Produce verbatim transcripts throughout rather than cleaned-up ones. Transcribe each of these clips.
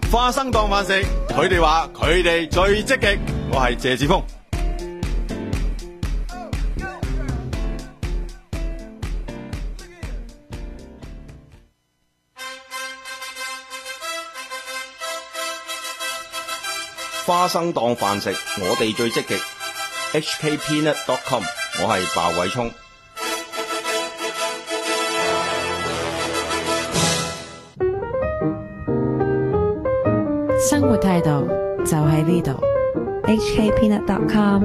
花生當飯食，佢哋話佢哋最積極。我係謝志峰。花生當飯食，我哋最積極。H K Peanut dot com， 我係鮑偉聰。 生活態度就喺呢度。H K Peanut dot com。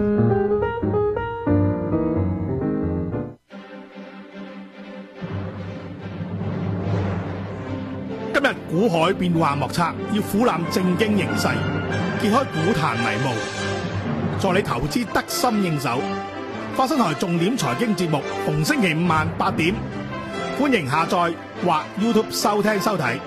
今日股海變幻莫測，要俯覽正經形勢，揭開股壇迷霧，助你投資得心應手。花生台重點財經節目，逢星期五晚八點，歡迎下載或 YouTube 收聽收睇。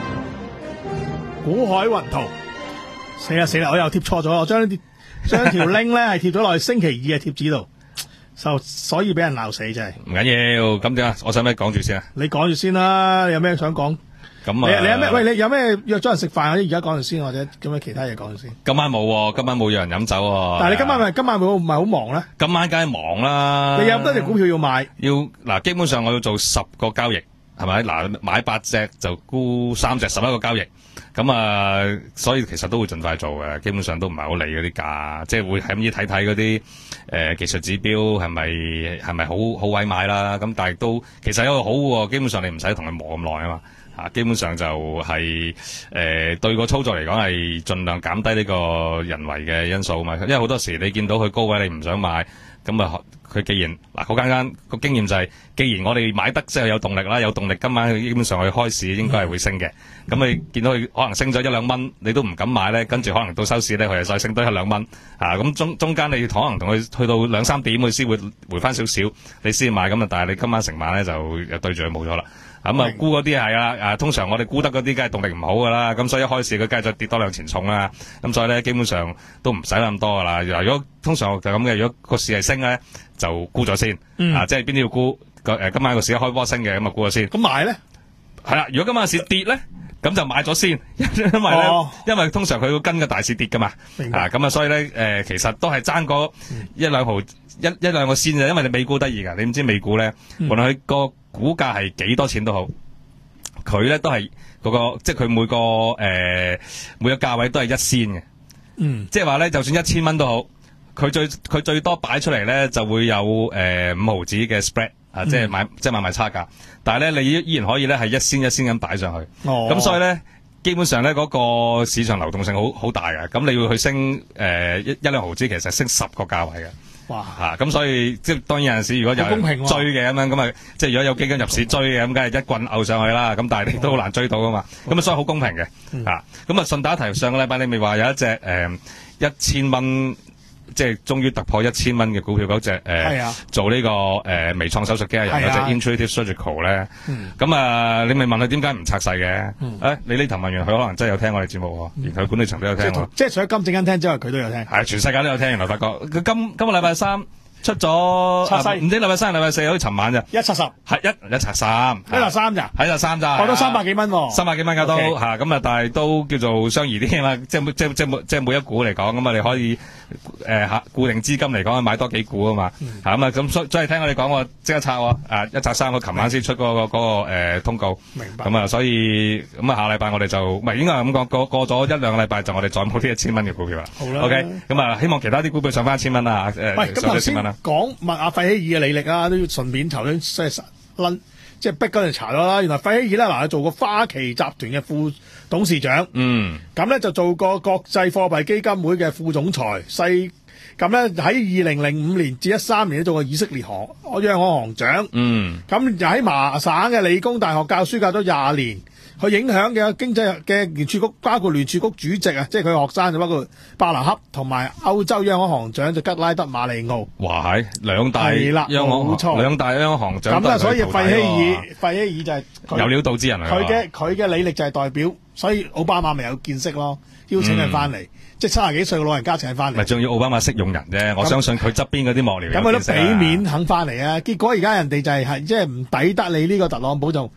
股海雲圖，死啦死啦！我又貼錯咗，我將將條 link 咧係貼咗落去星期二嘅貼紙度，就所以俾人鬧死真係。 唔緊要，咁點啊？我使唔使講住先啊？ 你講住先啦，你有咩想講？ 咁啊， 你你有咩？喂，你有咩約咗人食飯？而家講住先，或者咁樣其他嘢講住先。 今晚冇，今晚冇約人飲酒喎。 但係你今晚咪今晚會唔係好忙咧？ 今晚梗係忙啦。 你有咁多隻股票要買？ 要嗱，基本上我要做十個交易，係咪？嗱，買八隻就沽三隻，十一個交易。咁啊，所以其實都會盡快做嘅，基本上都唔係好理嗰啲價，即係會係咁依睇睇嗰啲誒技術指標係咪係咪好好位買啦。咁但係都其實有個好喎，基本上你唔使同佢磨咁耐啊嘛。啊，基本上就係、是、誒、呃、對個操作嚟講係盡量減低呢個人為嘅因素啊嘛，因為好多時你見到佢高位你唔想買，咁啊佢既然嗱好簡單個經驗就係、是，既然我哋買得即係有動力啦，有動力今晚基本上佢開市應該係會升嘅，咁、嗯、你見到佢可能升咗一兩蚊，你都唔敢買咧，跟住可能到收市咧佢又再升多一兩蚊，啊咁中中間你可能同佢去到兩三點佢先會回翻少少，你先買咁啊，但係你今晚成晚咧就又對住佢冇咗啦。咁啊，沽嗰啲係啊，啊通常我哋沽得嗰啲，梗係動力唔好噶啦，咁所以一開始佢梗係再跌多兩錢重啦，咁所以咧基本上都唔使咁多噶啦。如果通常就咁嘅，如果個市係升咧，就沽咗先，嗯、啊即係邊啲要沽？個誒今晚個市一開波升嘅，咁啊沽咗先。 咁買咧？係啦，如果今晚個市跌咧，咁就買咗先，因為咧，哦、因為通常佢會跟個大市跌噶嘛，啊咁啊，所以咧誒、呃、其實都係爭嗰一兩毫、嗯、一一兩個先嘅，因為你美股得意噶，你唔知美股咧，無論佢個股價係幾多錢都好，佢咧都係嗰、那個，即係佢每個誒、呃、每個價位都係一仙嘅，嗯，即係話咧，就算一千蚊都好，佢最佢最多擺出嚟咧就會有誒五、呃、毫子嘅 spread 啊，即係買、嗯、即係買賣差價，但係咧你依然可以咧係一仙一仙咁擺上去，哦，咁所以咧基本上咧嗰、那個市場流動性好好大嘅，咁你要去升誒、呃、一一兩毫子，其實升十個價位嘅。哇！吓咁、啊、所以即係當然有陣時如果有人追嘅咁樣咁啊，即係如果有基金入市追嘅咁，梗係一棍拗上去啦。咁但係你都好難追到噶嘛。咁啊，所以好公平嘅吓。咁啊，順帶一提，上個禮拜你咪話有一隻誒一千蚊，即係終於突破一千蚊嘅股票嗰隻誒，做呢、這個誒、呃、微創手術機械人嗰隻 Intuitive Surgical 咧。咁、嗯、啊，你咪問佢點解唔拆細嘅？誒、嗯哎，你呢頭問完佢可能真係有聽我哋節目，然後管理層都有聽。 即係除咗金正恩聽之外，佢都有聽。 係全世界都有聽，原來發覺佢今今個禮拜三。出咗拆細，唔知禮拜三、禮拜四，好似尋晚咋？ 一七十， 係一一拆三， 一拆三咋？ 係一拆三咋？ 攞到三百幾蚊， 三百幾蚊噶都吓，咁啊，但係都叫做相宜啲啊嘛，即係即係即係每即係每一股嚟講，咁啊，你可以誒吓固定資金嚟講，買多幾股啊嘛，吓咁啊，咁所所以聽我哋講，我即刻拆喎，誒一拆三，我琴晚先出嗰個嗰個誒通告，明白。咁啊，所以咁啊，下禮拜我哋就唔係應該係咁講，過過咗一兩個禮拜就我哋再冇啲一千蚊嘅股票啦。好啦，OK，咁啊，希望其他啲股票上翻一千蚊啊，誒上一千蚊啦。 講問阿費希爾嘅履歷啊，都要順便頭先即係撚，即係逼嗰陣查咗啦。原來費希爾咧嗱，佢做過花旗集團嘅副董事長，嗯，咁咧就做過國際貨幣基金會嘅副總裁，細咁咧喺二零零五年至一三年都做過以色列行央行行長，嗯，咁就喺麻省嘅理工大學教書教咗廿年。佢影響嘅經濟嘅聯儲局，包括聯儲局主席啊，即係佢學生就包括伯南克同埋歐洲央行行長就吉拉德馬利奧。 哇係兩大央行，冇錯，兩大央行行長。咁啊， 所以費希爾，費希爾就係有料到之人嚟。 佢嘅佢嘅履歷就係代表，所以奧巴馬咪有見識咯，邀請佢翻嚟，即係七十幾歲嘅老人家請翻嚟。 咪仲要奧巴馬識用人啫，我相信佢側邊嗰啲幕僚。咁佢都俾面肯翻嚟啊！結果而家人哋就係係即係唔抵得你呢個特朗普就。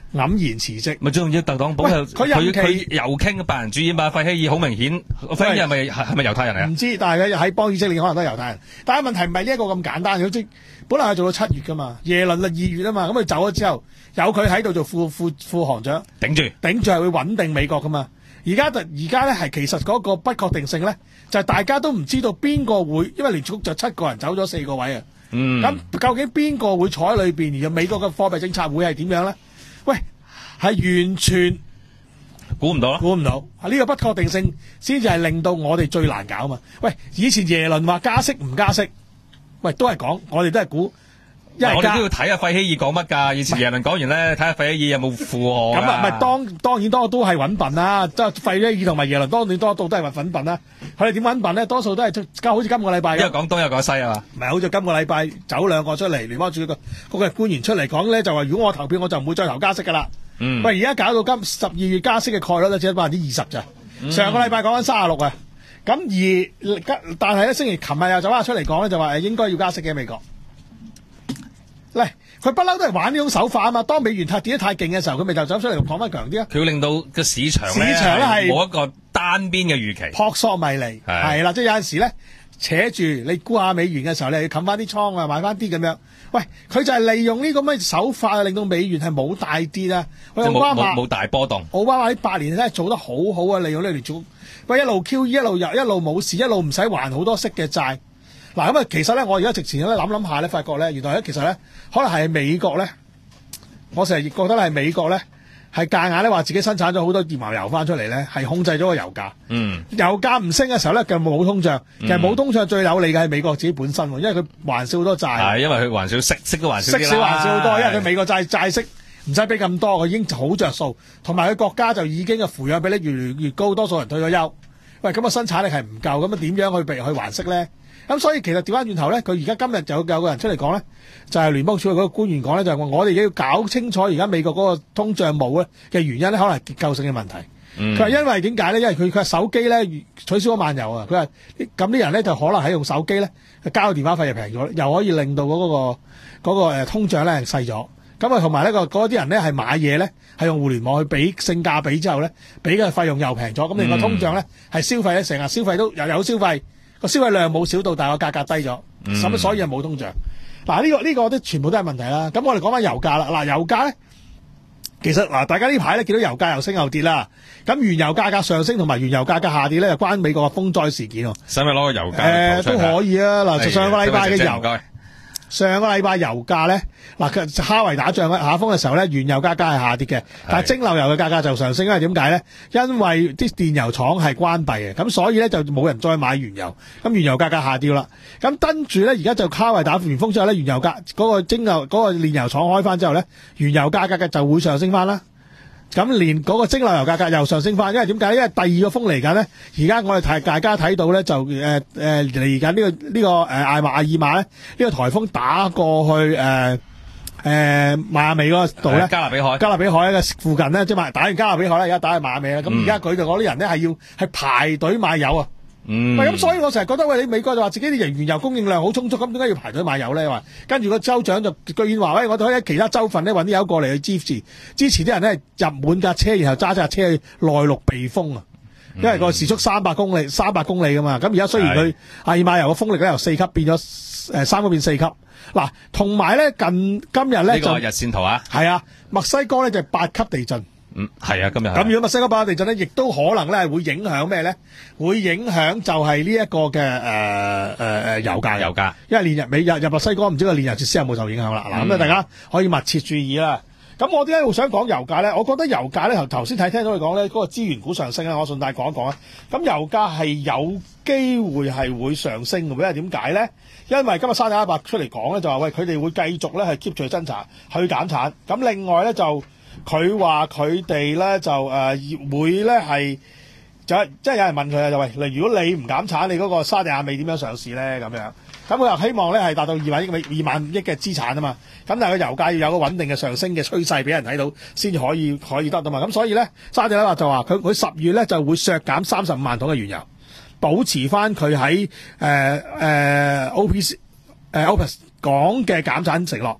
黯然辭職。 咪仲要特朗普又佢任期佢又傾白人主義嘛？費希爾好明顯，費希爾係咪係咪猶太人嚟啊？ 唔知，但係佢喺邦以色列可能都係猶太人。但係問題唔係呢一個咁簡單，佢即本來係做到七月噶嘛，耶倫啊二月啊嘛，咁佢走咗之後，有佢喺度做副副副行長， 頂住頂住係會穩定美國噶嘛。而家就而家咧係其實嗰個不確定性咧，就係、是、大家都唔知道邊個會，因為聯儲局就七個人走咗四個位啊。 嗯， 咁究竟邊個會坐喺裏邊？而美國嘅貨幣政策會係點樣咧？喂，係完全估唔到咯， 估唔到啊！呢、這個不確定性先至係令到我哋最難搞嘛。喂，以前耶倫話加息唔加息，喂都係講，我哋都係估。 我哋都要睇下費希爾講乜㗎。以前耶倫講完咧，睇下費希爾有冇附和。 咁啊，唔係當當然多都係揾笨啦。即係費希爾同埋耶倫當然多到都係揾笨啦。佢哋點揾笨咧？多數都係好似今個禮拜， 一個講東，一個講西啊嘛。 唔係好似今個禮拜走兩個出嚟，聯邦儲個嗰個官員出嚟講咧，就話如果我投票，我就唔會再投加息㗎啦。 嗯。 喂，而家搞到今十二月加息嘅概率咧，只係百分之二十咋。嗯、上個禮拜講緊三十六啊。咁而但係咧，星期琴日又走翻出嚟講咧，就話誒應該要加息嘅美國。嚟，佢不嬲都係玩呢種手法啊嘛！當美元太跌得太勁嘅時候，佢咪就走出嚟講翻強啲啊！ 佢要令到個市場市場咧係冇一個單邊嘅預期， 撲朔迷離係啦，即係有陣時咧扯住你沽下美元嘅時候，你要冚翻啲倉啊，買翻啲咁樣。喂，佢就係利用呢個咁嘅手法，令到美元係冇大跌啊！ 即係冇冇冇大波動。 奧巴馬呢八年真係做得好好啊！利用呢條做，喂一路 Q E 一路入一路冇事，一路唔使還好多息嘅債。嗱咁啊，其實咧，我而家直前咧諗諗下咧，發覺咧，原來咧，其實咧，可能係美國咧，我成日覺得係美國咧，係夾硬咧話自己生產咗好多頁岩油翻出嚟咧，係控制咗個油價。嗯，油價唔升嘅時候咧，就冇通脹。其實冇通脹最有利嘅係美國自己本身，因為佢還少好多債。係， 因為佢還少息，息都還少啲啦。 息少還少好多，因為佢美國債債息唔使俾咁多，佢已經好着數。同埋佢國家就已經嘅扶養比例越嚟越高，多數人退咗休。喂，咁啊生產力係唔夠，咁啊點樣去避去還息咧？咁所以其實調翻轉頭咧，佢而家今日就有有個人出嚟講咧，就係、是、聯邦儲備嗰個官員講咧，就係、是、我哋要搞清楚而家美國嗰個通脹冇咧嘅原因咧，可能係結構性嘅問題。佢話、嗯、因為點解咧？因為佢佢話手機咧取消咗漫遊啊，佢話咁啲人咧就可能喺用手機咧交電話費又平咗，又可以令到嗰、那個嗰、那個誒通脹咧細咗。咁啊同埋呢個嗰啲人咧係買嘢咧係用互聯網去俾性價比之後咧，俾嘅費用又平咗，咁另外通脹咧係消費咧成日消費都又有消費。個消費量冇少到，但係個價格低咗，咁、嗯、所以係冇通脹。嗱、這、呢個呢、這個都全部都係問題啦。咁我哋講翻油價啦。嗱油價咧，其實嗱大家呢排咧見到油價又升又跌啦。咁原油價格上升同埋原油價格下跌咧，又關美國嘅風災事件喎。 使唔使攞個油價？誒、 呃、都可以啊。嗱、哎，上個禮拜嘅油。 謝謝上個禮拜油價咧，嗱佢哈維打仗下風嘅時候咧，原油價格係下跌嘅，但係蒸餾油嘅價格就上升，因為點解咧？因為啲電油廠係關閉嘅，咁所以咧就冇人再買原油，咁原油價格下跌啦。咁跟住咧，而家就哈維打完風之後咧，原油價嗰、嗰個蒸餾嗰個煉油廠開翻之後咧，原油價格嘅就會上升翻啦。咁連嗰個蒸餾油價格又上升翻，因為點解？因為第二個風嚟緊咧，而家我哋睇大家睇到咧，就誒誒嚟緊呢個呢、呢個誒艾瑪艾爾瑪咧，呢、呢個颱風打過去誒誒邁阿密嗰度咧， 加勒比海加勒比海嘅附近咧，即係打完加勒比海咧，而家打去邁阿密啦。咁而家佢哋嗰啲人咧係要係排隊買油啊！嗯，喂，咁所以我成日覺得喂，你美國就話自己啲原油供應量好充足，咁點解要排隊買油咧？話跟住個州長就居然話喂，我哋可以喺其他州份咧搵啲油過嚟去支持，支持啲人咧入滿架車，然後揸架車去內陸避風啊！因為個時速三百公里，三百公里噶嘛。咁而家雖然佢阿爾瑪油嘅風力咧由四級變咗誒三級變四級，嗱，同埋咧近今日咧呢個日線圖啊， 係啊，墨西哥咧就係八級地震。 嗯，係啊，今日咁如果墨西哥八級地震咧，亦都可能咧會影響咩咧？會影響就係呢一個嘅誒誒誒油價， 油價， 因為連日美日入墨西哥唔知個煉油設施有冇受影響啦。嗱、嗯，咁啊大家可以密切注意啦。咁我點解會想講油價咧？我覺得油價咧頭頭先睇聽到你講咧，嗰個資源股上升啦，我順帶講一講啊。咁油價係有機會係會上升嘅，因為點解咧？因為今日沙特阿拉伯出嚟講咧，就話喂佢哋會繼續咧係 keep 住去增產，去減產。咁另外咧就佢話佢哋咧就誒、呃、會咧係就即係有人問佢啊，就喂，如果你唔減產，你嗰個沙地阿美點樣上市咧？咁樣咁佢又希望咧係達到二萬億美二萬億嘅資產啊嘛。咁但係個油價要有個穩定嘅上升嘅趨勢俾人睇到，先至可以可以得到嘛。咁所以咧，沙地阿拉伯就話佢佢十月咧就會削減三十五萬桶嘅原油，保持翻佢喺誒誒 O P C 誒 OPEC 講嘅減產承諾。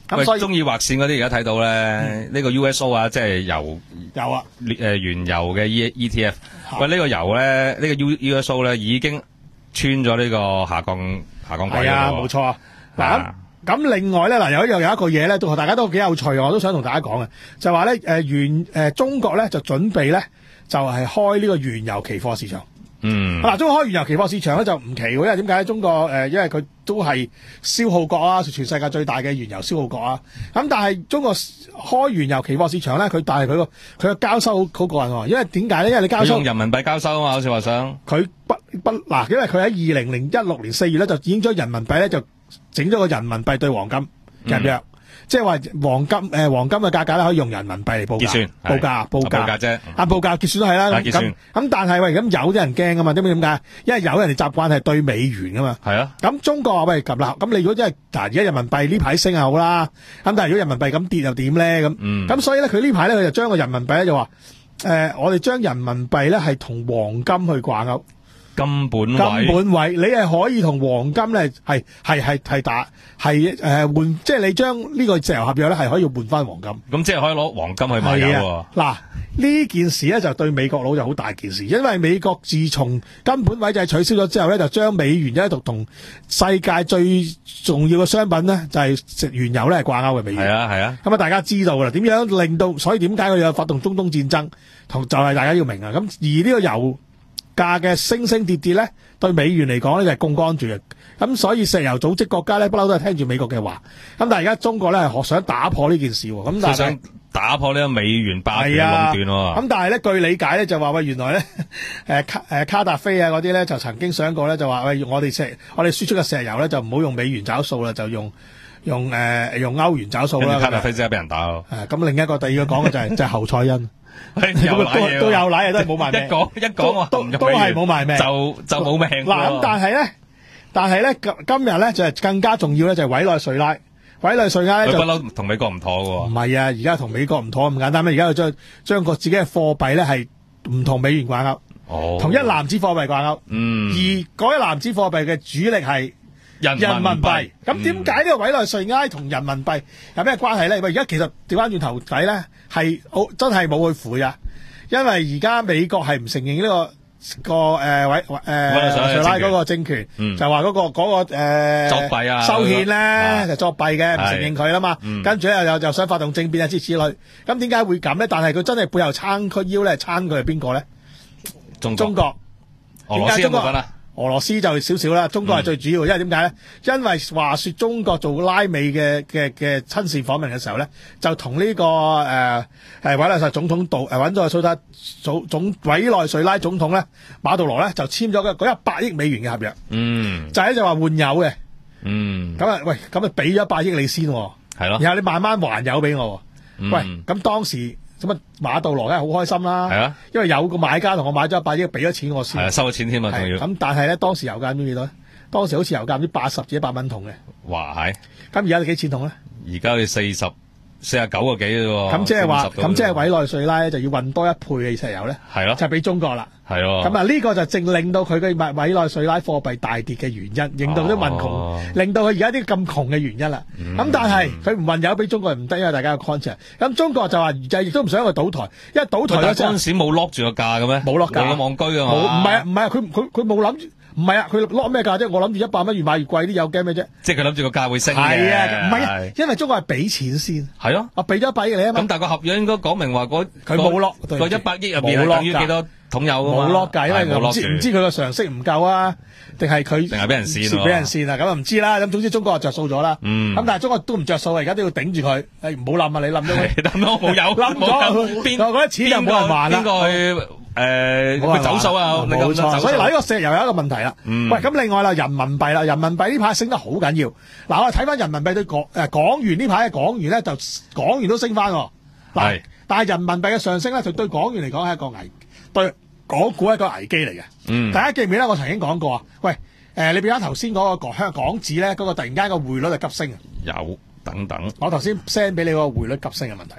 咁所以中意劃線嗰啲而家睇到咧，呢個 U S O 啊，即係油有啊， 誒原油嘅 E E T F。喂，呢個油咧，呢個 U U S O 咧已經穿咗呢個下降下降軌係啊， 㗎喎冇錯啊。嗱咁咁另外咧，嗱有一樣有一個嘢咧，都大家都幾有趣，我都想同大家講嘅，就話咧誒原誒中國咧就準備咧就係開呢個原油期貨市場。 嗯， 嗱，中國開原油期貨市場咧就唔奇喎，因為點解咧？中國誒、呃，因為佢都係消耗國啊，全世界最大嘅原油消耗國啊。咁但係中國開原油期貨市場咧，佢但係佢個佢個交收好好過癮喎，因為點解咧？因為你交收用人民幣交收啊嘛，好似話想佢不不嗱，因為佢喺二零零一六年四月咧就已經將人民幣咧就整咗個人民幣對黃金入約。嗯即係話黃金誒、呃、黃金嘅價格咧可以用人民幣嚟報價結算報價報價報價啫， 啊報價結算都係啦。 結算咁咁但係喂咁有啲人驚噶嘛？點解點解？因為有人哋習慣係對美元噶嘛。 係啊。 咁中國話喂咁啦，咁你如果真係嗱而家人民幣呢排升係好啦，咁但係如果人民幣咁跌又點咧？咁咁、 嗯、 所以咧佢呢排咧佢就將個人民幣咧就話誒、呃、我哋將人民幣咧係同黃金去掛鈎。 金本位， 金本位，你係可以同黃金咧係係係係打係誒換，即係你將呢個石油合約咧係可以換翻黃金。 咁即係可以攞黃金去買油喎。 嗱呢件事咧就對美國佬就好大件事，因為美國自從金本位制取消咗之後咧，就將美元一度同世界最重要嘅商品咧就係食原油咧係掛鈎嘅美元。 係啊係啊。 咁啊大家知道噶啦，點樣令到所以點解佢有發動中東戰爭，同就係大家要明啊。咁而呢個油價嘅升升跌跌咧，對美元嚟講咧就係槓桿住嘅，咁所以石油組織國家咧不嬲都係聽住美國嘅話，咁但係而家中國咧係學想打破呢件事喎，咁但係想打破呢個美元霸權壟斷喎。 咁但係咧據理解咧就話喂原來咧誒卡誒卡達菲啊嗰啲咧就曾經想過咧就話喂我哋石我哋輸出嘅石油咧就唔好用美元找數啦，就用用誒、呃、用歐元找數啦。 卡達菲真係俾人打咯。 誒咁另一個第二個講嘅就係、是、就係侯賽因。 都都有奶都係冇埋命， 一講一講都都係冇埋命， 就就冇命。 嗱咁但係咧，但係咧今日咧就係更加重要咧，就係委內瑞拉，委內瑞拉咧就不嬲同美國唔妥嘅。 唔係啊，而家同美國唔妥咁簡單咩？而家要將將個自己嘅貨幣咧係唔同美元掛鈎， 哦， 同一籃子貨幣掛鈎， 嗯， 而嗰一籃子貨幣嘅主力係人民幣。咁點解呢個委內瑞拉同人民幣有咩關係咧？喂，而家其實調翻轉頭睇咧。係好真係冇去負呀，因為而家美國係唔承認呢、這個個誒委誒瑞拉嗰個政權，嗯、就話嗰、那個嗰、那個誒、呃、 作弊啊修憲咧、啊、就作弊嘅，唔承認佢啦嘛。 嗯、跟住咧又又想發動政變啊之類。咁點解會咁咧？但係佢真係背後撐佢腰咧，撐佢係邊個咧？ 中中國。 俄羅斯有冇份啊？ 俄羅斯就少少啦，中國係最主要，嗯、因為點解咧？因為話說中國做拉美嘅嘅嘅親善訪問嘅時候咧，就同呢、這個誒誒委內瑞拉總統杜誒揾咗個蘇德總總委內瑞拉總統咧馬杜羅咧就簽咗個嗰一百億美元嘅合約，嗯，就係就話換油嘅，嗯，咁啊喂，咁啊俾咗一百億你先，係咯，然後你慢慢還油俾我，嗯、喂，咁當時。咁啊，馬杜羅梗係好開心啦，係啊，因為有個買家同我買咗一百億，俾咗錢我先， 係啊，收咗錢添啊，仲要。 咁但係咧，當時油價唔知幾多？當時好似油價唔知八十至一百蚊桶嘅。 哇係！ 咁而家你幾錢桶咧？ 而家要四十四十九個幾嘅喎。 咁即係話，咁即係委內瑞拉咧就要運多一倍嘅石油咧。係咯，就係俾中國啦。係咯。咁啊，呢個就正令到佢嘅委內瑞拉貨幣大跌嘅原因，令到啲民窮，哦、令到佢而家啲咁窮嘅原因啦。咁、嗯、但係佢唔運油俾中國唔得，因為大家有 contract。咁中國就話就亦都唔想去倒台，因為倒台嗰陣時冇 lock 住個價嘅咩？冇 lock 價，冇咁戇居啊嘛。唔係啊，唔係啊，佢佢佢冇諗住。唔係啊，佢攞咩價啫？我諗住一百蚊越買越貴啲，有驚咩啫？即係佢諗住個價會升嘅。係啊，唔係啊，因為中國係俾錢先。係咯，我俾咗一百億你啊嘛。咁但係個合約應該講明話嗰佢冇落個一百億入邊係等於幾多桶油㗎嘛？冇落價，因為唔知唔知佢個常識唔夠啊，定係佢定係俾人跣俾人跣啊？咁啊唔知啦。咁總之中國就着數咗啦。嗯。咁但係中國都唔着數啊，而家都要頂住佢。誒唔好冧啊！你冧咗佢，冧咗冇有冧咗邊？嗰啲錢就冇人還啦。邊個去？誒，佢走數啊，冇錯。所以嗱，呢個石油有一個問題啦。嗯、喂，咁另外啦，人民幣啦，人民幣呢排升得好緊要。嗱，我哋睇翻人民幣對港誒港元呢排嘅港元咧，就港元都升翻。嗱，但係人民幣嘅上升咧，就對港元嚟講係一個危，對港股係一個危機嚟嘅。嗯，大家記唔記得我曾經講過啊？喂，誒、呃，你俾翻頭先嗰個港香港紙咧，嗰、嗰個突然間個匯率就急升啊。有等等，我頭先 send 俾你個匯率急升嘅問題。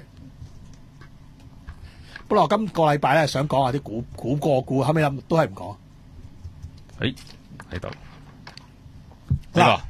本來我今個禮拜咧想講下啲股股個股，後尾諗都係唔講。誒喺度嗱，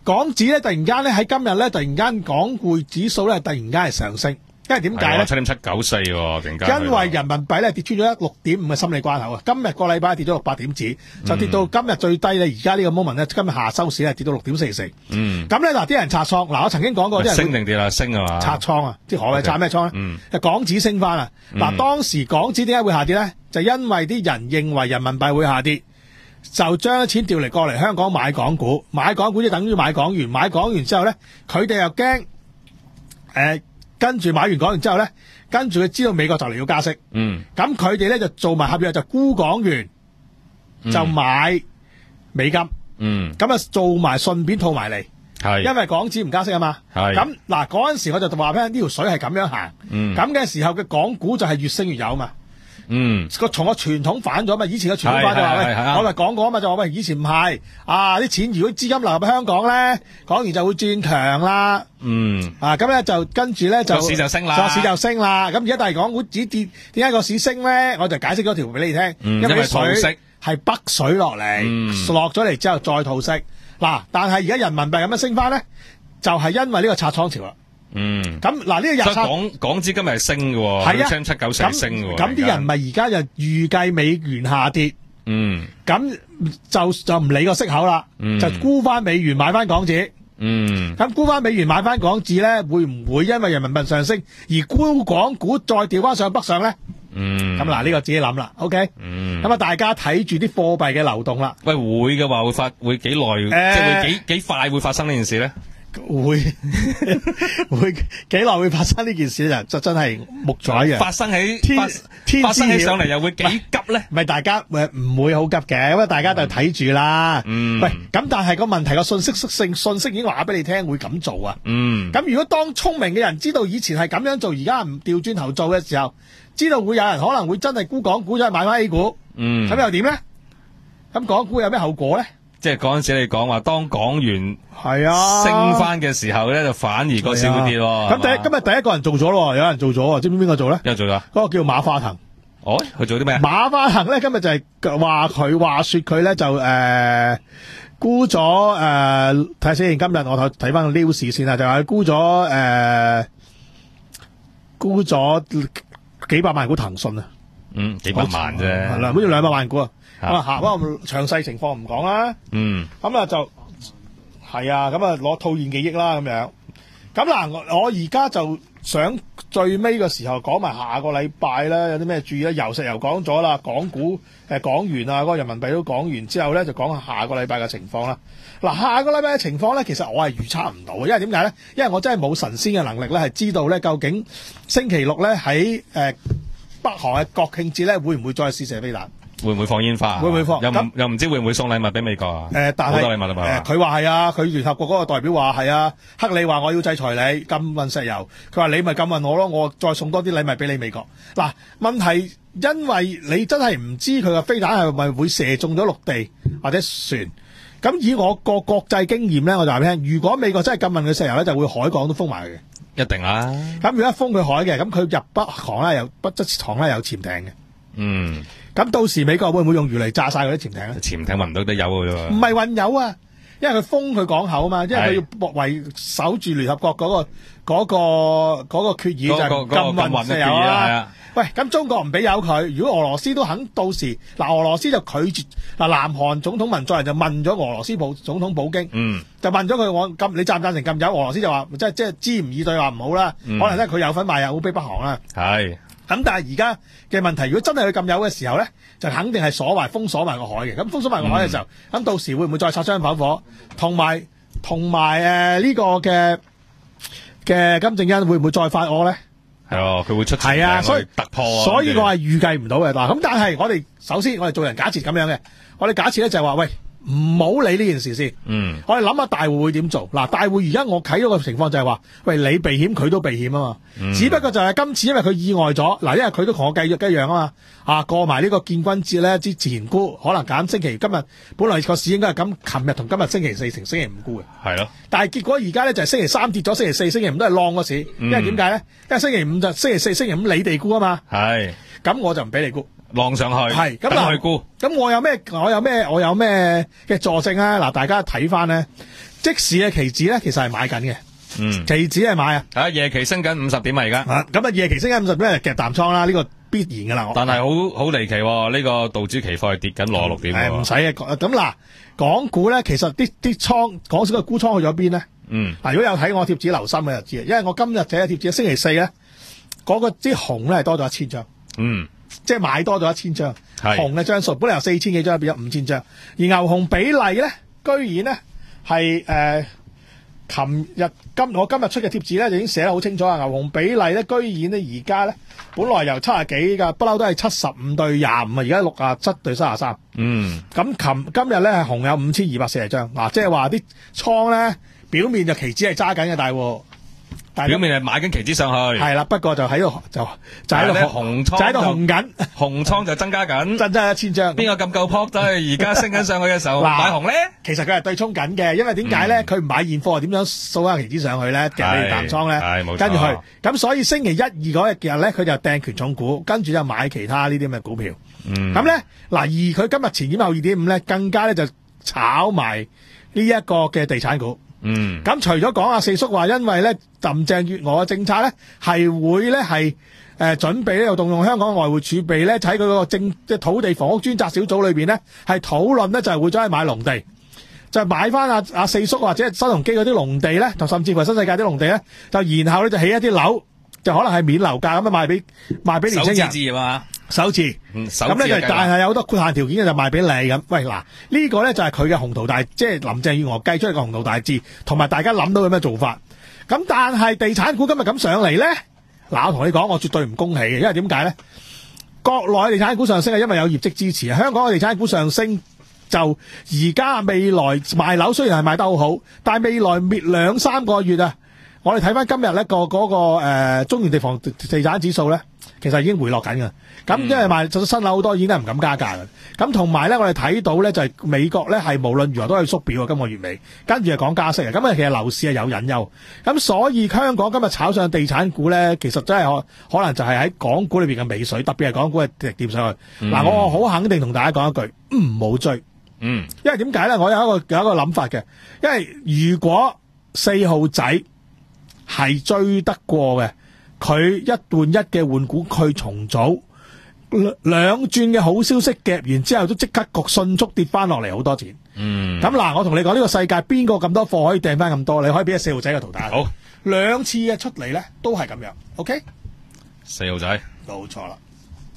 港紙咧突然間咧喺今日咧突然間港匯指數咧突然間係上升。因為點解咧？ 七點七九四喎，突然間。 因為人民幣咧跌穿咗一六點五嘅心理關口啊！今日個禮拜跌咗六百點子，就跌到今日最低咧。而家呢個 moment 咧，今日下收市咧跌到六點四四。嗯。咁咧嗱，啲人拆倉嗱，我曾經講過啲人升定跌啦，升啊嘛。 拆倉啊！即係何謂拆咩倉咧？嗯。港紙升翻啊！嗱、嗯，當時港紙點解會下跌咧？就因為啲人認為人民幣會下跌，就將啲錢調嚟過嚟香港買港股，買港股就等於買港元，買港元之後咧，佢哋又驚誒。呃跟住買完港元之後咧，跟住佢知道美國就嚟要加息，嗯，咁佢哋咧就做埋合約，就沽港元，嗯、就買美金，嗯，咁啊做埋順便套埋嚟，係，因為港紙唔加息啊嘛，係，咁嗱嗰陣時我就話俾你呢條水係咁樣行，嗯，咁嘅時候嘅港股就係越升越有嘛。嗯，個從個傳統反咗嘛，以前嘅傳統反就話喂，我咪講過啊嘛，就話喂，以前唔係啊，啲錢如果資金流入香港咧，港元就會轉強啦。嗯，啊咁咧就跟住咧就個市就升啦，個市就升啦。咁而家但係港股指跌，點解個市升咧？我就解釋咗條俾你聽，嗯、因為啲水係北水落嚟，落咗嚟之後再套息。嗱、啊，但係而家人民幣咁樣升翻咧，就係、是、因為呢個拆倉潮啦。嗯，咁嗱呢個日所以港港資今日係升嘅，係啊，七九四升嘅。 咁啲人咪而家就預計美元下跌，嗯，咁就就唔理個息口啦，嗯，就沽翻美元買翻港紙，嗯，咁沽翻美元買翻港紙咧，會唔會因為人民幣上升而沽港股再調翻上北上咧？嗯，咁嗱呢個自己諗啦 ，OK，嗯，咁啊大家睇住啲貨幣嘅流動啦。 喂，會嘅話會發會幾耐？呃、即係會幾幾快會發生呢件事咧？ 會會幾耐會發生呢件事咧？就真係木仔嘅。 發生喺天天發生起上嚟又會幾急咧？ 唔係大家誒唔會好急嘅，咁啊大家就睇住啦。嗯，喂，咁但係個問題個信息性信息已經話俾你聽會咁做啊。嗯，咁如果當聰明嘅人知道以前係咁樣做，而家唔調轉頭做嘅時候，知道會有人可能會真係沽港股，再買翻 A 股。嗯，咁又點咧？咁港股有咩後果咧？ 即係嗰陣時你講話，當港元係啊升翻嘅時候咧，就反而個市會跌咯。 咁第一今日第一個人做咗咯，有人做咗，知唔知邊個做咧？ 邊個做咗？ 嗰個叫馬化騰。 哦，佢做啲咩？ 馬化騰咧今日就係話佢話說佢咧就誒沽咗誒睇下先。今日我睇睇翻個 news 先啦，就話佢沽咗誒沽咗幾百萬股騰訊啊。嗯，幾百萬啫，係啦，好似兩百萬股啊。咁啊吓，不過詳細情況唔講啦。嗯，咁啊就係啊，咁啊攞套現幾億啦咁樣。咁嗱，我我而家就想最尾嘅時候講埋下個禮拜咧有啲咩注意咧。由石油講咗啦，港股誒講完啊，嗰個人民幣都講完之後咧，就講下下個禮拜嘅情況啦。嗱，下個禮拜嘅情況咧，其實我係預測唔到嘅，因為點解咧？因為我真係冇神仙嘅能力咧，係知道咧究竟星期六咧喺誒北韓嘅國慶節咧會唔會再試射飛彈？ 會唔會放煙花？ 會唔會放？ 又唔又唔知會唔會送禮物俾美國啊？ 誒、呃，但係好多禮物啦嘛。 佢話係啊，佢聯合國嗰個代表話係啊，克里話我要制裁你禁運石油，佢話你咪禁運我咯，我再送多啲禮物俾你美國。嗱，問題因為你真係唔知佢個飛彈係咪會射中咗陸地或者船。咁以我個國際經驗咧，我就話俾你聽，如果美國真係禁運嘅石油咧，就會海港都封埋佢嘅。一定啦。咁如果一封佢海嘅，咁佢入北韓咧有北側塘咧有潛艇嘅。嗯。咁到時美國會唔會用魚嚟炸晒嗰啲潛艇咧？潛艇運唔到得油嘅啫。 唔係運油啊，因為佢封佢港口啊嘛，因為佢要維守住聯合國嗰、嗰個嗰、嗰個嗰、嗰個決議就係禁運石油啊。喂，咁中國唔俾油佢，如果俄羅斯都肯到時，嗱俄羅斯就拒絕，嗱南韓總統文在寅就問咗俄羅斯普總統普京，嗯，就問咗佢我禁，你贊唔贊成禁油？俄羅斯就話即係即係支吾以對話唔好啦，嗯、可能咧佢有份賣油俾北韓啦。係。咁但係而家嘅問題，如果真係去禁油嘅時候咧，就肯定係鎖埋封鎖埋個海嘅。咁封鎖埋個海嘅時候，咁、嗯、到時會唔會再擦槍走火？同埋同埋誒呢個嘅嘅金正恩會唔會再發惡咧？係哦，佢會出係啊，所以突破啊，所以我係預計唔到嘅嗱。咁但係我哋首先我哋做人假設咁樣嘅，我哋假設咧就係話喂。唔好理呢件事先，嗯，我哋諗下大戶會點做。嗱，大戶而家我睇到個情況就係話，喂，你避險佢都避險啊嘛，嗯、只不過就係今次因為佢意外咗，嗱，因為佢都同我計約一樣啊嘛，啊過埋呢個建軍節咧之前沽，可能揀星期今日本來個市應該係咁，琴日同今日星期四成星期五沽嘅，係咯，但係結果而家咧就係星期三跌咗，星期四、星期五都係浪個市，因為點解咧？因為星期五就星期四、星期五你哋沽啊嘛，係，咁我就唔俾你沽。浪上去係咁嗱，咁我有咩？我有咩？我有咩嘅助證啊？嗱，大家睇翻咧， 即時嘅期指咧，其實係買緊嘅。 嗯， 期指係買啊。 啊，夜期升緊五十點啊，而家。 啊，咁啊，夜期升緊五十點係夾淡倉啦，呢、這個必然噶啦。 但係好好離奇、哦，呢、這個道指期貨係跌緊六十六點。 係唔使嘅。咁嗱，港股咧，其實啲啲倉講少個沽倉去咗邊咧？嗯，嗱，如果有睇我貼紙留心嘅就知，因為我今日睇嘅貼紙，星期四咧，嗰、那個啲紅咧係多咗一千張。嗯。即係買多咗一千張，紅嘅張數本嚟由四千幾張變咗五千張，而牛熊比例咧，居然咧係誒，琴、呃、日今我今日出嘅貼紙咧就已經寫得好清楚啊！牛熊比例咧，居然咧而家咧本來由七十幾噶，不嬲都係七十五對廿五啊，而家六啊七對三十三。嗯，咁琴今日咧係紅有五千二百四十張，嗱，即係話啲倉咧表面就期指係揸緊嘅大戶。 表面係買緊期指上去， 係啦，不過就喺度就就喺度紅倉就喺度紅緊， 紅倉就增加緊， 增加一千張。 邊個咁夠撲都係而家升緊上去嘅時候買紅咧？ 其實佢係對沖緊嘅，因為點解咧？佢唔買現貨，點樣掃翻期指上去咧？夾你淡倉咧？係冇錯。跟住去，咁所以星期一二嗰日日咧，佢就掟權重股，跟住就買其他呢啲咁嘅股票。咁咧嗱，而佢今日前點後二點五咧，更加咧就炒埋呢一個嘅地產股。嗯，咁除咗講阿四叔話，因為咧林鄭月娥嘅政策咧係會咧係誒準備咧又動用香港外匯儲備咧，喺佢個政即係土地房屋專責小組裏邊咧係討論咧就係會走去買農地，就係買翻阿阿四叔或者新鴻基嗰啲農地咧，就甚至乎新世界啲農地咧，就然後咧就起一啲樓，就可能係免樓價咁樣賣俾賣俾年輕人。 首次置業啊！ 首次，咁咧就但係有好多豁限條件嘅就賣俾你咁。喂嗱，呢個咧就係佢嘅宏圖大，即係林鄭月娥計出嚟嘅宏圖大志，同埋大家諗到有咩做法。咁但係地產股今日咁上嚟咧，嗱我同你講，我絕對唔恭喜嘅，因為點解咧？國內地產股上升係因為有業績支持啊，香港嘅地產股上升就而家未來賣樓雖然係賣得好好，但係未來滅兩三個月啊，我哋睇翻今日咧個嗰個誒中原地房地產指數咧，其實已經回落緊㗎。咁因為賣咗新樓好多已經係唔敢加價嘅。咁同埋咧，我哋睇到咧就係美國咧係無論如何都係縮表啊，今個月尾跟住係講加息啊。咁啊，其實樓市係有隱憂。咁所以香港今日炒上地產股咧，其實真係可可能就係喺港股裏邊嘅尾水，特別係港股係跌上去。嗱、嗯，我好肯定同大家講一句，唔好追。嗯，因為點解咧？我有一個有一個諗法嘅，因為如果四號仔係追得過嘅，佢一換一嘅換股，佢重組。兩轉嘅好消息夾完之後，都即刻焗迅速跌翻落嚟好多錢。嗯，咁嗱，我同你講呢、這個世界邊個咁多貨可以掟翻咁多？你可以俾個四號仔嘅圖打。好，兩次嘅出嚟咧都係咁樣。OK， 四號仔冇錯啦。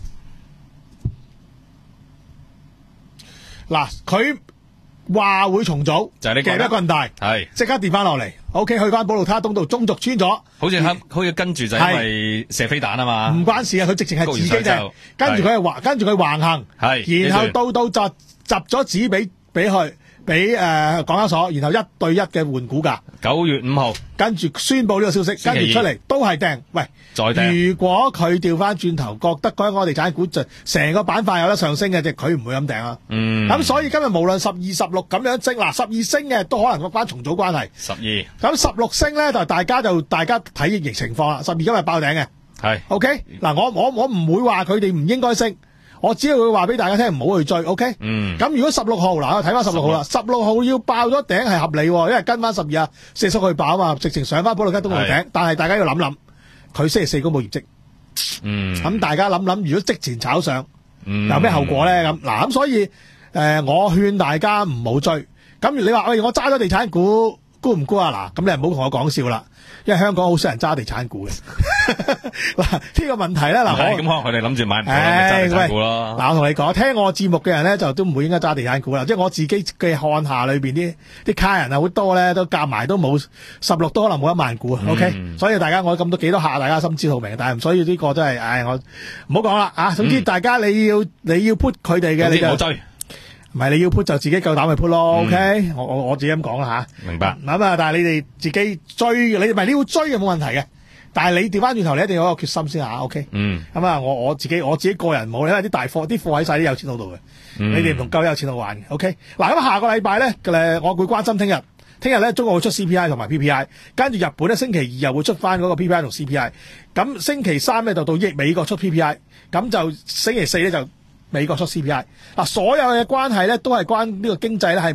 嗱，佢話會重組， 就係呢個夾一棍大，係即刻跌翻落嚟。OK， 去翻寶路塔東道中軸穿咗， 好似好似跟住就因為射飛彈啊嘛， 唔關事啊，佢直情係自己啫，跟住佢係橫，跟住佢橫行，係，然後到到就集咗紙俾俾佢，俾誒港交所，然後一對一嘅換股價， 九月五號，跟住宣布呢個消息，跟住出嚟都係掟，喂，再掟。如果佢調翻轉頭，覺得嗰個地產股就成個板塊有得上升嘅，即佢唔會咁掟啊。嗯，咁所以今日無論十二、十六咁樣升，嗱十二升嘅都可能關重組關係。十二，咁十六升咧就大家就大家睇疫情況啦。十二今日爆頂嘅，係 OK。嗱我我我唔會話佢哋唔應該升。我只係會話俾大家聽，唔好去追 ，OK？嗯。咁如果十六號嗱，我睇翻十六號啦，十六號要爆咗頂係合理，因為跟翻十二啊四叔去爆啊嘛，直情上翻寶路吉東道頂。但係大家要諗諗，佢星期四公布業績，嗯。咁大家諗諗，如果即前炒上，嗯、有咩後果咧？咁嗱，咁所以誒、呃，我勸大家唔好追。咁你話喂，我揸咗地產股沽唔沽啊？嗱，咁你唔好同我講笑啦。因為香港好少人揸地產股嘅，嗱呢個問題咧，嗱我咁可能佢哋諗住買唔到揸地產股咯。嗱我同你講，聽我節目嘅人咧就都唔會應該揸地產股啦。即係我自己嘅看下裏邊啲啲卡人啊好多咧，都夾埋都冇十六都可能冇一萬股啊。嗯、OK，所以大家我咁多幾多下，大家心知肚明。但係所以呢個真係，唉我唔好講啦啊。總之大家你要你要 put 佢哋嘅，你就追。唔係你要 put 就自己夠膽去 put 咯 ，OK？、嗯、我我我自己咁講啦吓，明白。咁啊，但係你哋自己追，你唔係你要追嘅冇問題嘅，但係你調翻轉頭，你一定要有個決心先吓 ，OK？嗯。咁啊，我我自己我自己個人冇，因為啲大貨啲貨喺晒啲有錢佬度嘅，嗯、你哋唔同夠有錢佬玩嘅 ，OK？嗱，咁下個禮拜咧，誒，我會關心聽日，聽日咧中國會出 C P I 同埋 P P I， 跟住日本咧星期二又會出翻嗰個 P P I 同 C P I， 咁星期三咧就到益美國出 P P I， 咁就星期四咧就美國出 C P I， 嗱，所有嘅關係咧都係關呢個經濟咧係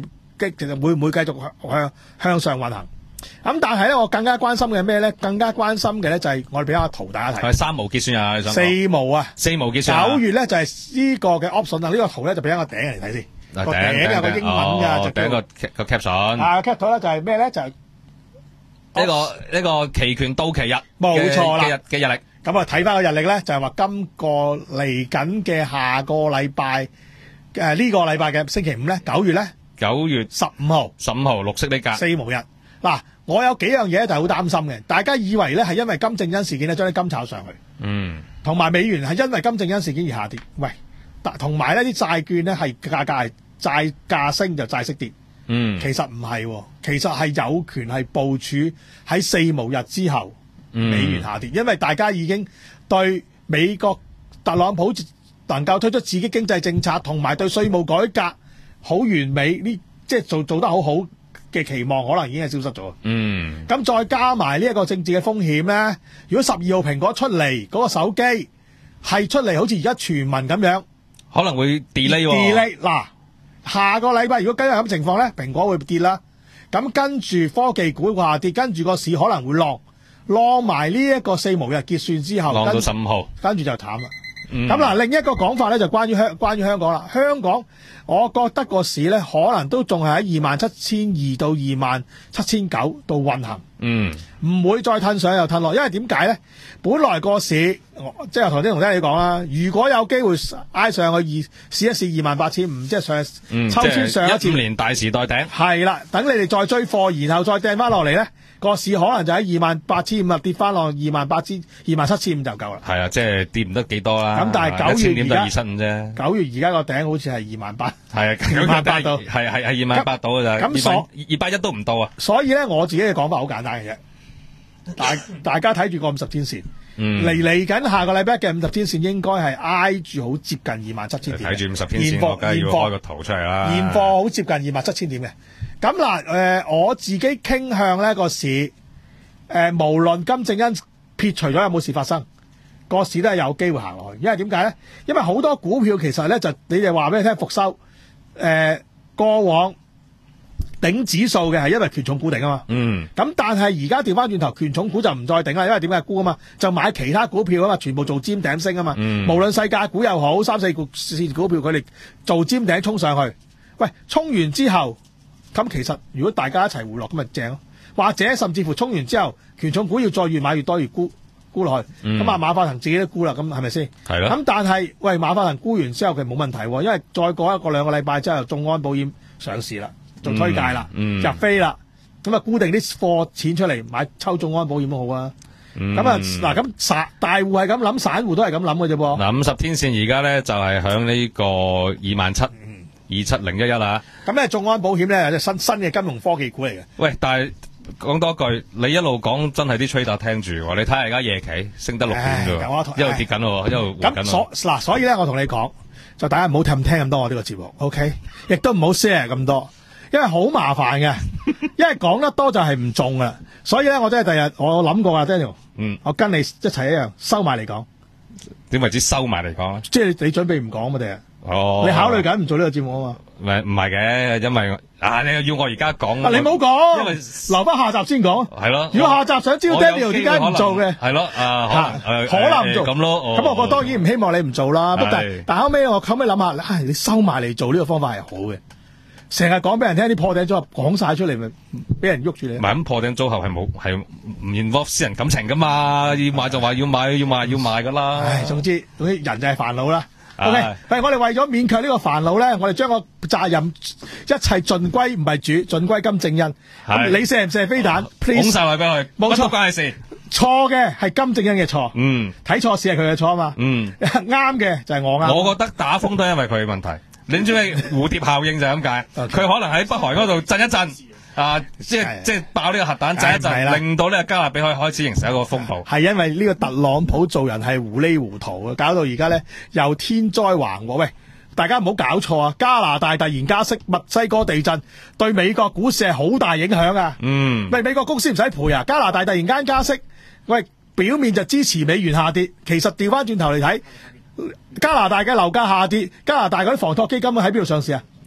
其實會唔會繼續向向向上運行？咁但係咧，我更加關心嘅係咩咧？更加關心嘅咧就係我哋俾下圖大家睇。 係三毛結算啊，你想講四毛啊， 四毛結算啊。 九月咧就係呢個嘅 option 啊，呢個圖咧就俾一個頂嚟睇先。 嗱， 個頂有個英文㗎，就頂個個 caption。 啊 cap 圖咧就係咩咧？就係呢個呢個期權到期日， 冇錯啦嘅日嘅日曆。 咁啊，睇翻個日曆咧，就係話今個嚟緊嘅下個禮拜誒呢個禮拜嘅星期五咧，九月咧九月十五號， 十五號綠色呢格四毛日。嗱，我有幾樣嘢就係好擔心嘅，大家以為咧係因為金正恩事件咧將啲金炒上去， 嗯， 同埋美元係因為金正恩事件而下跌。喂，同埋呢啲債券咧係價格係債價升就債息跌， 嗯， 其實唔係喎，其實係有權係部署喺四毛日之後。美元下跌，因為大家已經對美國特朗普能夠推出刺激經濟政策，同埋對稅務改革好完美呢，即係做做得好好嘅期望，可能已經係消失咗。 嗯， 咁再加埋呢一個政治嘅風險咧，如果十二號蘋果出嚟嗰、嗰個手機係出嚟，好似而家傳聞咁樣， 可能會 delay 喎。 delay 嗱，下個禮拜如果跟住咁情況咧，蘋果會跌啦。咁跟住科技股下跌，跟住個市可能會落。攞埋呢一個四毛日結算之後， 落到十五號， 跟住就淡啦。咁、 嗯、 嗱，另一個講法咧就關於香關於香港啦。香港，我覺得個市咧可能都仲係喺二萬七千二到二萬七千九度運行。 嗯， 唔會再褪上又褪落，因為點解咧？本來個市，即係頭先同聽你講啦，如果有機會挨上去二試一試二萬八千五，即係上、嗯、抽穿上一次一五年大時代頂。 係啦，等你哋再追貨，然後再掟翻落嚟咧，個市可能就喺二萬八千五啊，跌翻落二萬八千二萬七千五就夠啦。 係啊，即係跌唔得幾多啦。 咁但係九月而家二七五啫。 九月而家個頂好似係二萬八。 係啊， 二萬八度， 係係係二萬八度㗎咋。 咁所二百一都唔到啊。 所以咧，我自己嘅講法好簡單嘅啫。大大家睇住個五十天線，嚟嚟緊下個禮拜嘅五十天線應該係挨住好接近二萬七千點。 睇住五十天線，我梗係要開個圖出嚟啦。 現貨好接近二萬七千點嘅。咁嗱，誒、呃、我自己傾向呢個市，誒、呃、無論金正恩撇除咗有冇事發生，個市都係有機會行落去。因為點解咧？因為好多股票其實咧就你哋話俾你聽復收，誒、呃、過往。頂指數嘅係因為權重股頂啊嘛，嗯，咁但係而家調翻轉頭，權重股就唔再頂啦，因為點解沽啊嘛，就買其他股票啊嘛，全部做尖頂升啊嘛，嗯、無論世界股又好，三四股市股票佢哋做尖頂衝上去，喂，衝完之後，咁其實如果大家一齊回落咁咪正咯，或者甚至乎衝完之後，權重股要再越買越多越沽沽落去，咁啊、嗯、馬化騰自己都沽啦，咁係咪先？係咯。咁但係喂馬化騰沽完之後佢冇問題喎，因為再過一個兩個禮拜之後，眾安保險上市啦。做推介啦，嗯嗯、入飛啦，咁啊固定啲貨錢出嚟買抽眾安保險都好啊。咁啊嗱，咁散大戶係咁諗，散戶都係咁諗嘅啫噃。嗱， 五十天線而家咧就係響呢個二萬七二七零一一啦。 咁咧眾安保險咧係新新嘅金融科技股嚟嘅。 喂，但係講多句，你一路講真係啲 trader 聽住，你睇下而家夜期升得六點啫，一路跌緊咯，一路回緊。 咁所嗱，所以咧我同你講，就大家唔好聽聽咁多我呢個節目 ，OK？ 亦都唔好 share 咁多。因為好麻煩嘅，因為講得多就係唔中啦，所以咧我真係第日我諗過啊 Daniel，嗯，我跟你一齊一樣收埋嚟講。 點為之收埋嚟講？ 即係你準備唔講嘛？第日哦，你考慮緊唔做呢個節目啊嘛？ 唔係唔係嘅，因為啊，你又要我而家講， 啊你冇講， 因為留翻下集先講。 係咯， 如果下集想知道 Daniel 點解唔做嘅， 係咯，啊可能可能唔做咁咯。 咁我我當然唔希望你唔做啦，不但但後尾我後尾諗下，唉，你收埋嚟做呢個方法係好嘅。成日講俾人聽啲破頂組合講晒出嚟，咪俾人喐住你。 唔係咁破頂組合係冇係唔 involve 私人感情噶嘛？要買就話要買，要賣要賣噶啦。唉，總之總之人就係煩惱啦。O K，係我哋為咗勉強呢個煩惱咧，我哋將個責任一切盡歸唔係主，盡歸金正恩。咁你射唔射飛彈？ 捧晒位俾佢，冇錯關係事。 錯嘅係金正恩嘅錯。嗯，睇錯事係佢嘅錯啊嘛。嗯，啱嘅就係我啱。 我覺得打風都係因為佢嘅問題。你知唔知蝴蝶效應就係咁解？佢可能喺北韓嗰度震一震，啊，即係即係爆呢個核彈震一震，令到呢個加勒比海開始形成一個風暴。係因為呢個特朗普做人係糊裡糊塗啊，搞到而家咧又天災橫禍。喂，大家唔好搞錯啊！加拿大突然加息，墨西哥地震，對美國股市係好大影響啊！嗯，喂，美國公司唔使賠啊！加拿大突然間加息，喂，表面就支持美元下跌，其實調翻轉頭嚟睇。加拿大嘅樓價下跌，加拿大嗰啲房託基金喺邊度上市啊？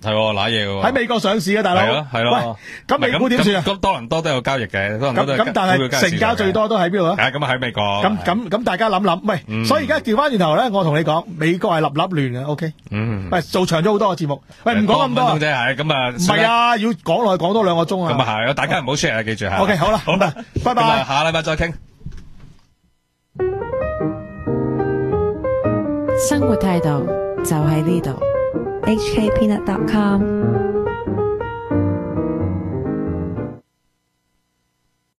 係揦嘢喎， 喺美國上市嘅大佬， 係咯係咯。 喂，咁美股點算啊？ 咁多倫多都有交易嘅，多倫多都咁咁，但係成交最多都喺邊度啊？ 係咁啊喺美國。 咁咁咁，大家諗諗，喂，所以而家調翻轉頭咧，我同你講，美國係立立亂嘅 ，OK， 嗯， 喂，做長咗好多個節目，喂，唔講咁多啫，係咁啊， 唔係啊，要講落去講多兩個鐘啊。 咁啊係，大家唔好 share 啊，記住吓。 OK，好啦，好啦，拜拜， 下禮拜再傾。 生活態度就喺呢度，H K Peanut dot com。